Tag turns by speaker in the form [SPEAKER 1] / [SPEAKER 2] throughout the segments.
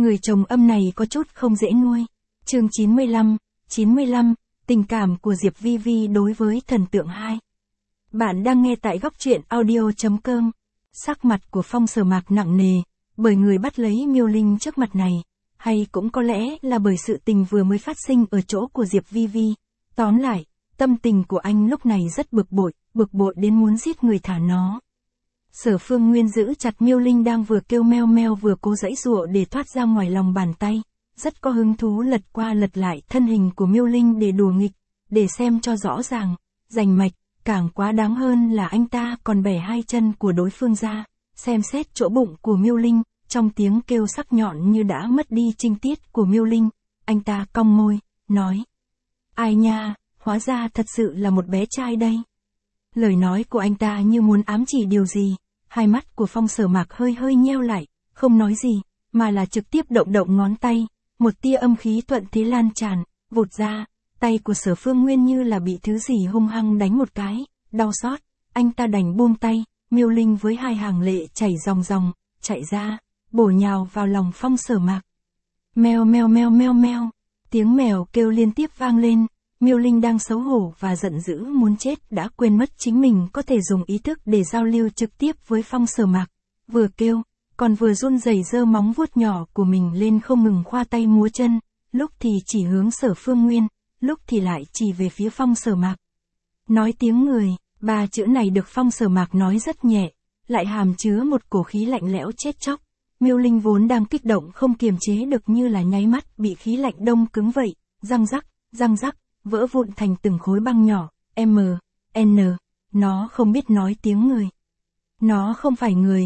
[SPEAKER 1] Người chồng âm này có chút không dễ nuôi. Chương 95, tình cảm của Diệp Vi Vi đối với thần tượng 2. Bạn đang nghe tại góc truyện audio.com. Sắc mặt của Phong Sở Mạc nặng nề, bởi người bắt lấy Miêu Linh trước mặt này, hay cũng có lẽ là bởi sự tình vừa mới phát sinh ở chỗ của Diệp Vi Vi. Tóm lại, tâm tình của anh lúc này rất bực bội đến muốn giết người thả nó. Sở Phương Nguyên giữ chặt Miêu Linh đang vừa kêu meo meo vừa cố giãy giụa để thoát ra ngoài lòng bàn tay, rất có hứng thú lật qua lật lại thân hình của Miêu Linh để đùa nghịch, để xem cho rõ ràng, rành mạch, càng quá đáng hơn là anh ta còn bẻ hai chân của đối phương ra, xem xét chỗ bụng của Miêu Linh, trong tiếng kêu sắc nhọn như đã mất đi trinh tiết của Miêu Linh, anh ta cong môi, nói: "Ai nha, hóa ra thật sự là một bé trai đây." Lời nói của anh ta như muốn ám chỉ điều gì, hai mắt của Phong Sở Mạc hơi nheo lại, không nói gì, mà là trực tiếp động ngón tay, một tia âm khí thuận thế lan tràn, vụt ra, tay của Sở Phương Nguyên như là bị thứ gì hung hăng đánh một cái, đau xót, anh ta đành buông tay, Miêu Linh với hai hàng lệ chảy ròng, chạy ra, bổ nhào vào lòng Phong Sở Mạc. Meo meo meo meo meo, tiếng mèo kêu liên tiếp vang lên. Miêu Linh đang xấu hổ và giận dữ muốn chết đã quên mất chính mình có thể dùng ý thức để giao lưu trực tiếp với Phong Sở Mạc. Vừa kêu, còn vừa run rẩy giơ móng vuốt nhỏ của mình lên không ngừng khoa tay múa chân, lúc thì chỉ hướng Sở Phương Nguyên, lúc thì lại chỉ về phía Phong Sở Mạc. Nói tiếng người, ba chữ này được Phong Sở Mạc nói rất nhẹ, lại hàm chứa một cổ khí lạnh lẽo chết chóc. Miêu Linh vốn đang kích động không kiềm chế được như là nháy mắt bị khí lạnh đông cứng vậy, răng rắc, vỡ vụn thành từng khối băng nhỏ, N, nó không biết nói tiếng người. Nó không phải người,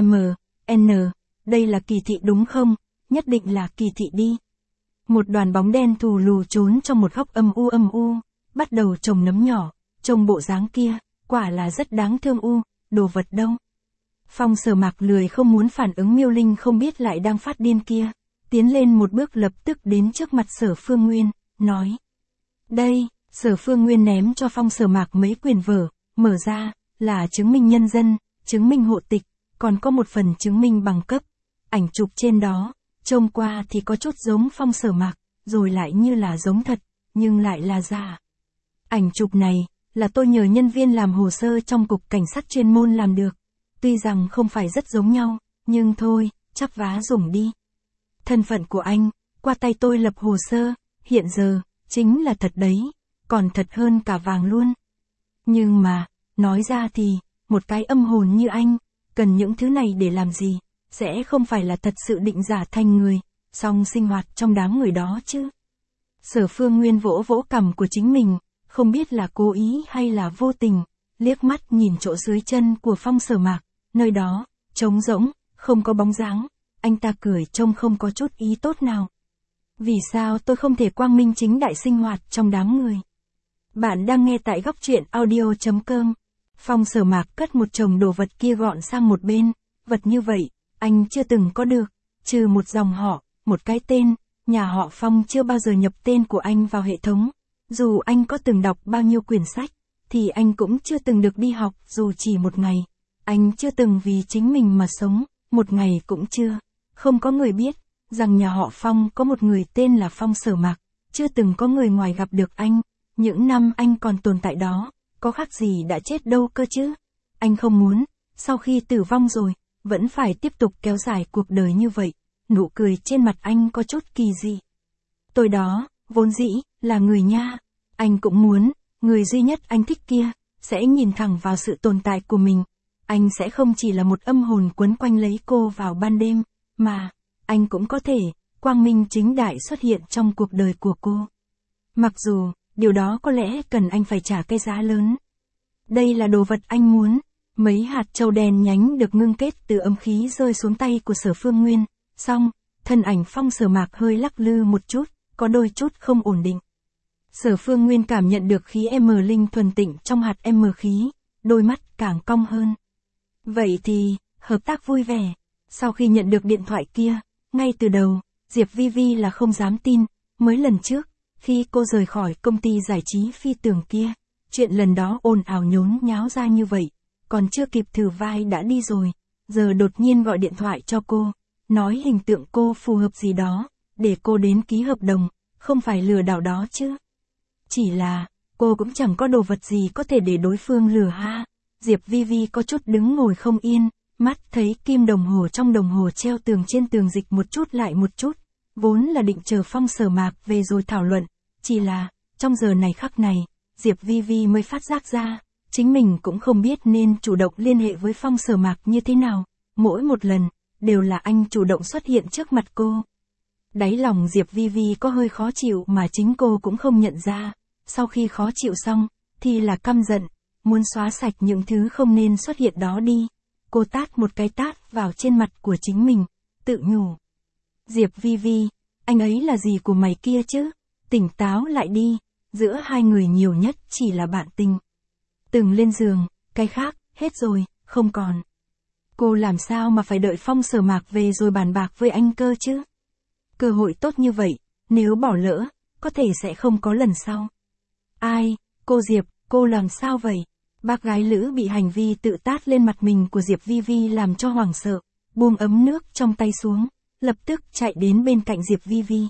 [SPEAKER 1] N, đây là kỳ thị đúng không? Nhất định là kỳ thị đi. Một đoàn bóng đen thù lù trốn trong một góc âm u, bắt đầu trồng nấm nhỏ, trông bộ dáng kia, quả là rất đáng thương đồ vật đâu. Phong Sở Mạc lười không muốn phản ứng Miêu Linh không biết lại đang phát điên kia, tiến lên một bước lập tức đến trước mặt Sở Phương Nguyên, nói: "Đây." Sở Phương Nguyên ném cho Phong Sở Mạc mấy quyển vở, mở ra, là chứng minh nhân dân, chứng minh hộ tịch, còn có một phần chứng minh bằng cấp. Ảnh chụp trên đó, trông qua thì có chút giống Phong Sở Mạc, rồi lại như là giống thật, nhưng lại là giả. Ảnh chụp này, là tôi nhờ nhân viên làm hồ sơ trong cục cảnh sát chuyên môn làm được. Tuy rằng không phải rất giống nhau, nhưng thôi, chắp vá dùng đi. Thân phận của anh, qua tay tôi lập hồ sơ, hiện giờ, chính là thật đấy, còn thật hơn cả vàng luôn. Nhưng mà, nói ra thì, một cái âm hồn như anh, cần những thứ này để làm gì, sẽ không phải là thật sự định giả thành người, xong sinh hoạt trong đám người đó chứ. Sở Phương Nguyên vỗ cằm của chính mình, không biết là cố ý hay là vô tình, liếc mắt nhìn chỗ dưới chân của Phong Sở Mạc, nơi đó, trống rỗng, không có bóng dáng, anh ta cười trông không có chút ý tốt nào. Vì sao tôi không thể quang minh chính đại sinh hoạt trong đám người? Bạn đang nghe tại góc truyện audio.com. Phong Sở Mạc cất một chồng đồ vật kia gọn sang một bên, vật như vậy, anh chưa từng có được, trừ một dòng họ, một cái tên, nhà họ Phong chưa bao giờ nhập tên của anh vào hệ thống. Dù anh có từng đọc bao nhiêu quyển sách, thì anh cũng chưa từng được đi học dù chỉ một ngày. Anh chưa từng vì chính mình mà sống, một ngày cũng chưa. Không có người biết rằng nhà họ Phong có một người tên là Phong Sở Mạc, chưa từng có người ngoài gặp được anh. Những năm anh còn tồn tại đó, có khác gì đã chết đâu cơ chứ. Anh không muốn, sau khi tử vong rồi, vẫn phải tiếp tục kéo dài cuộc đời như vậy. Nụ cười trên mặt anh có chút kỳ dị. Tôi đó, vốn dĩ, là người nha. Anh cũng muốn, người duy nhất anh thích kia, sẽ nhìn thẳng vào sự tồn tại của mình. Anh sẽ không chỉ là một âm hồn quấn quanh lấy cô vào ban đêm, mà, anh cũng có thể, quang minh chính đại xuất hiện trong cuộc đời của cô. Mặc dù, điều đó có lẽ cần anh phải trả cái giá lớn. Đây là đồ vật anh muốn. Mấy hạt châu đen nhánh được ngưng kết từ âm khí rơi xuống tay của Sở Phương Nguyên. Xong, thân ảnh Phong Sở Mạc hơi lắc lư một chút, có đôi chút không ổn định. Sở Phương Nguyên cảm nhận được khí M linh thuần tịnh trong hạt M khí, đôi mắt càng cong hơn. Vậy thì, hợp tác vui vẻ. Sau khi nhận được điện thoại kia, ngay từ đầu, Diệp Vi Vi là không dám tin, mới lần trước, khi cô rời khỏi công ty giải trí Phi Tường kia, chuyện lần đó ồn ào nhốn nháo ra như vậy, còn chưa kịp thử vai đã đi rồi, giờ đột nhiên gọi điện thoại cho cô, nói hình tượng cô phù hợp gì đó, để cô đến ký hợp đồng, không phải lừa đảo đó chứ. Chỉ là, cô cũng chẳng có đồ vật gì có thể để đối phương lừa ha. Diệp Vi Vi có chút đứng ngồi không yên, mắt thấy kim đồng hồ trong đồng hồ treo tường trên tường dịch một chút lại một chút, vốn là định chờ Phong Sở Mạc về rồi thảo luận, chỉ là, trong giờ này khắc này, Diệp Vi Vi mới phát giác ra, chính mình cũng không biết nên chủ động liên hệ với Phong Sở Mạc như thế nào, mỗi một lần, đều là anh chủ động xuất hiện trước mặt cô. Đáy lòng Diệp Vi Vi có hơi khó chịu mà chính cô cũng không nhận ra, sau khi khó chịu xong, thì là căm giận, muốn xóa sạch những thứ không nên xuất hiện đó đi. Cô tát một cái tát vào trên mặt của chính mình, tự nhủ. Diệp Vi Vi, anh ấy là gì của mày kia chứ? Tỉnh táo lại đi, giữa hai người nhiều nhất chỉ là bạn tình. Từng lên giường, cái khác, hết rồi, không còn. Cô làm sao mà phải đợi Phong Sở Mạc về rồi bàn bạc với anh cơ chứ? Cơ hội tốt như vậy, nếu bỏ lỡ, có thể sẽ không có lần sau. Ai, cô Diệp, cô làm sao vậy? Bác gái Lữ bị hành vi tự tát lên mặt mình của Diệp Vi Vi làm cho hoảng sợ, buông ấm nước trong tay xuống, lập tức chạy đến bên cạnh Diệp Vi Vi.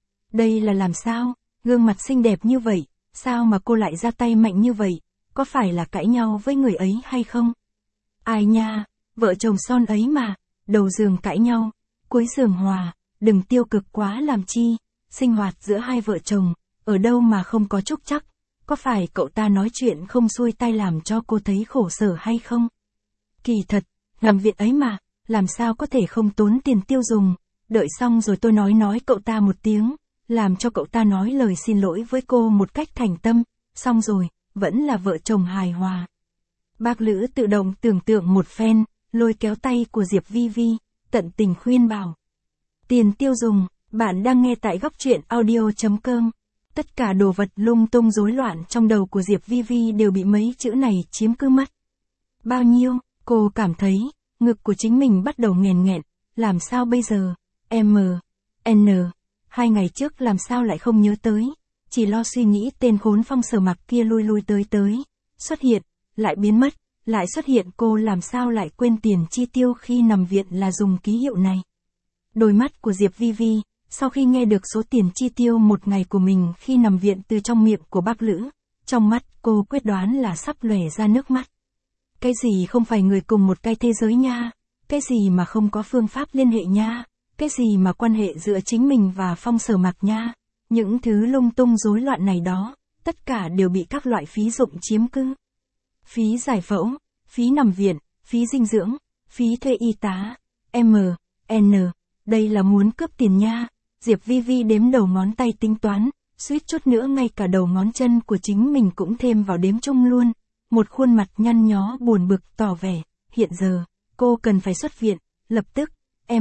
[SPEAKER 1] Đây là làm sao? Gương mặt xinh đẹp như vậy, sao mà cô lại ra tay mạnh như vậy? Có phải là cãi nhau với người ấy hay không? Ai nha, vợ chồng son ấy mà, đầu giường cãi nhau, cuối giường hòa, đừng tiêu cực quá làm chi, sinh hoạt giữa hai vợ chồng, ở đâu mà không có trúc trắc, có phải cậu ta nói chuyện không xuôi tai làm cho cô thấy khổ sở hay không? Kỳ thật, nằm viện ấy mà, làm sao có thể không tốn tiền tiêu dùng, đợi xong rồi tôi nói cậu ta một tiếng, làm cho cậu ta nói lời xin lỗi với cô một cách thành tâm, xong rồi, vẫn là vợ chồng hài hòa. Bác Lữ tự động tưởng tượng một phen, lôi kéo tay của Diệp Vi Vi, tận tình khuyên bảo. Tiền tiêu dùng, bạn đang nghe tại góc truyện audio.com. Tất cả đồ vật lung tung rối loạn trong đầu của Diệp Vi Vi đều bị mấy chữ này chiếm cứ mất. Bao nhiêu, cô cảm thấy, ngực của chính mình bắt đầu nghèn nghẹn, làm sao bây giờ, N, 2 ngày trước làm sao lại không nhớ tới, chỉ lo suy nghĩ tên khốn Phong Sở Mạc kia lui tới, xuất hiện, lại biến mất, lại xuất hiện, cô làm sao lại quên tiền chi tiêu khi nằm viện là dùng ký hiệu này. Đôi mắt của Diệp Vi Vi, sau khi nghe được số tiền chi tiêu một ngày của mình khi nằm viện từ trong miệng của bác Lữ, trong mắt cô quyết đoán là sắp lòe ra nước mắt. Cái gì không phải người cùng một cái thế giới nha, cái gì mà không có phương pháp liên hệ nha, cái gì mà quan hệ giữa chính mình và Phong Sở Mạc nha, những thứ lung tung rối loạn này đó, tất cả đều bị các loại phí dụng chiếm cứ. Phí giải phẫu, phí nằm viện, phí dinh dưỡng, phí thuê y tá, N, đây là muốn cướp tiền nha. Diệp Vi Vi đếm đầu ngón tay tính toán, suýt chút nữa ngay cả đầu ngón chân của chính mình cũng thêm vào đếm chung luôn. Một khuôn mặt nhăn nhó buồn bực tỏ vẻ, hiện giờ, cô cần phải xuất viện, lập tức,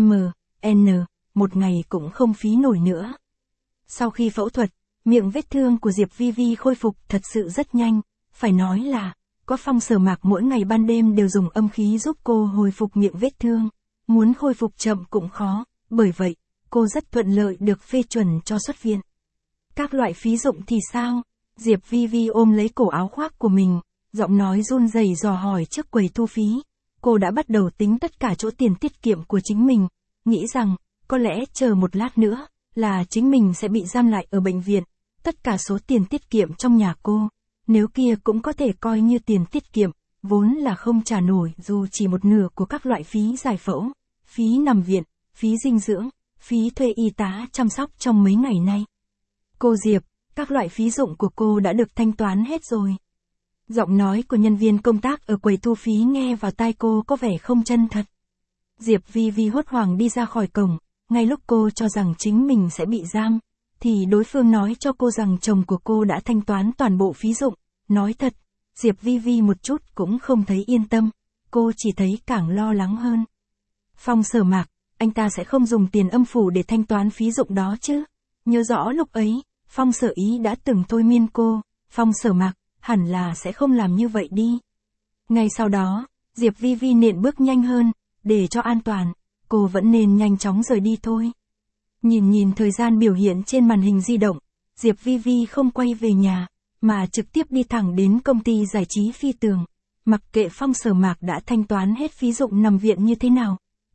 [SPEAKER 1] N, một ngày cũng không phí nổi nữa. Sau khi phẫu thuật, miệng vết thương của Diệp Vi Vi khôi phục thật sự rất nhanh, phải nói là, có Phong Sở Mạc mỗi ngày ban đêm đều dùng âm khí giúp cô hồi phục miệng vết thương, muốn khôi phục chậm cũng khó, bởi vậy, cô rất thuận lợi được phê chuẩn cho xuất viện. Các loại phí dụng thì sao? Diệp Vi Vi ôm lấy cổ áo khoác của mình, giọng nói run rẩy dò hỏi trước quầy thu phí. Cô đã bắt đầu tính tất cả chỗ tiền tiết kiệm của chính mình, nghĩ rằng, có lẽ chờ một lát nữa, là chính mình sẽ bị giam lại ở bệnh viện. Tất cả số tiền tiết kiệm trong nhà cô, nếu kia cũng có thể coi như tiền tiết kiệm, vốn là không trả nổi dù chỉ một nửa của các loại phí giải phẫu, phí nằm viện, phí dinh dưỡng, phí thuê y tá chăm sóc trong mấy ngày nay. Cô Diệp, các loại phí dụng của cô đã được thanh toán hết rồi. Giọng nói của nhân viên công tác ở quầy thu phí nghe vào tai cô có vẻ không chân thật. Diệp Vi Vi hốt hoảng đi ra khỏi cổng, ngay lúc cô cho rằng chính mình sẽ bị giam, thì đối phương nói cho cô rằng chồng của cô đã thanh toán toàn bộ phí dụng. Nói thật, Diệp Vi Vi một chút cũng không thấy yên tâm, cô chỉ thấy càng lo lắng hơn. Phong Sở Mạc, anh ta sẽ không dùng tiền âm phủ để thanh toán phí dụng đó chứ? Nhớ rõ lúc ấy, Phong Sở Ý đã từng thôi miên cô, Phong Sở Mạc, hẳn là sẽ không làm như vậy đi. Ngay sau đó, Diệp Vi Vi nện bước nhanh hơn, để cho an toàn, cô vẫn nên nhanh chóng rời đi thôi. Nhìn thời gian biểu hiện trên màn hình di động, Diệp Vi Vi không quay về nhà, mà trực tiếp đi thẳng đến công ty giải trí Phi Tường. Mặc kệ Phong Sở Mạc đã thanh toán hết phí dụng nằm viện như thế nào,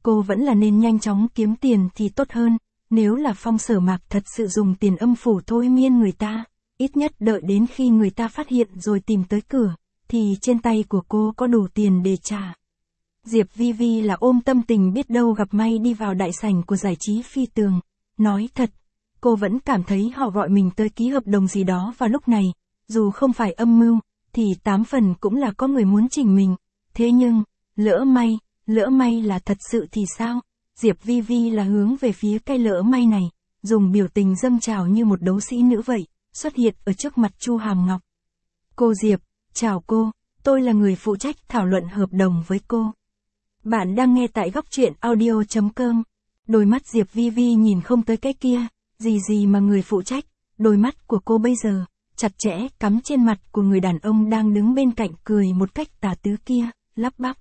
[SPEAKER 1] cô vẫn là nên nhanh chóng kiếm tiền thì tốt hơn, nếu là Phong Sở Mạc thật sự dùng tiền âm phủ thôi miên người ta, ít nhất đợi đến khi người ta phát hiện rồi tìm tới cửa, thì trên tay của cô có đủ tiền để trả. Diệp Vi Vi là ôm tâm tình biết đâu gặp may đi vào đại sảnh của giải trí phi tường. Nói thật, cô vẫn cảm thấy họ gọi mình tới ký hợp đồng gì đó vào lúc này, dù không phải âm mưu, thì 8 phần cũng là có người muốn chỉnh mình. Thế nhưng, lỡ may là thật sự thì sao? Diệp Vi Vi là hướng về phía cái lỡ may này, dùng biểu tình dâng trào như một đấu sĩ nữ vậy, xuất hiện ở trước mặt Chu Hàm Ngọc. Cô Diệp, chào cô, tôi là người phụ trách thảo luận hợp đồng với cô. Bạn đang nghe tại góc truyện audio.com. Đôi mắt Diệp Vi Vi nhìn không tới cái kia, gì mà người phụ trách, đôi mắt của cô bây giờ, chặt chẽ cắm trên mặt của người đàn ông đang đứng bên cạnh cười một cách tà tứ kia, lắp bắp.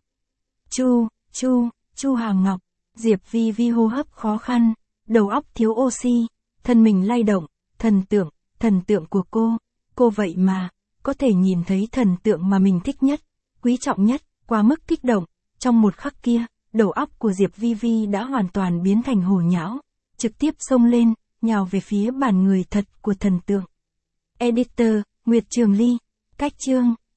[SPEAKER 1] Chu Hàm Ngọc, Diệp Vi Vi hô hấp khó khăn, đầu óc thiếu oxy, thân mình lay động, thần tượng của cô vậy mà, có thể nhìn thấy thần tượng mà mình thích nhất, quý trọng nhất, quá mức kích động, trong một khắc kia, đầu óc của Diệp Vi Vi đã hoàn toàn biến thành hồ nhão, trực tiếp xông lên, nhào về phía bản người thật của thần tượng. Editor, Nguyệt Trường Ly, cách chương.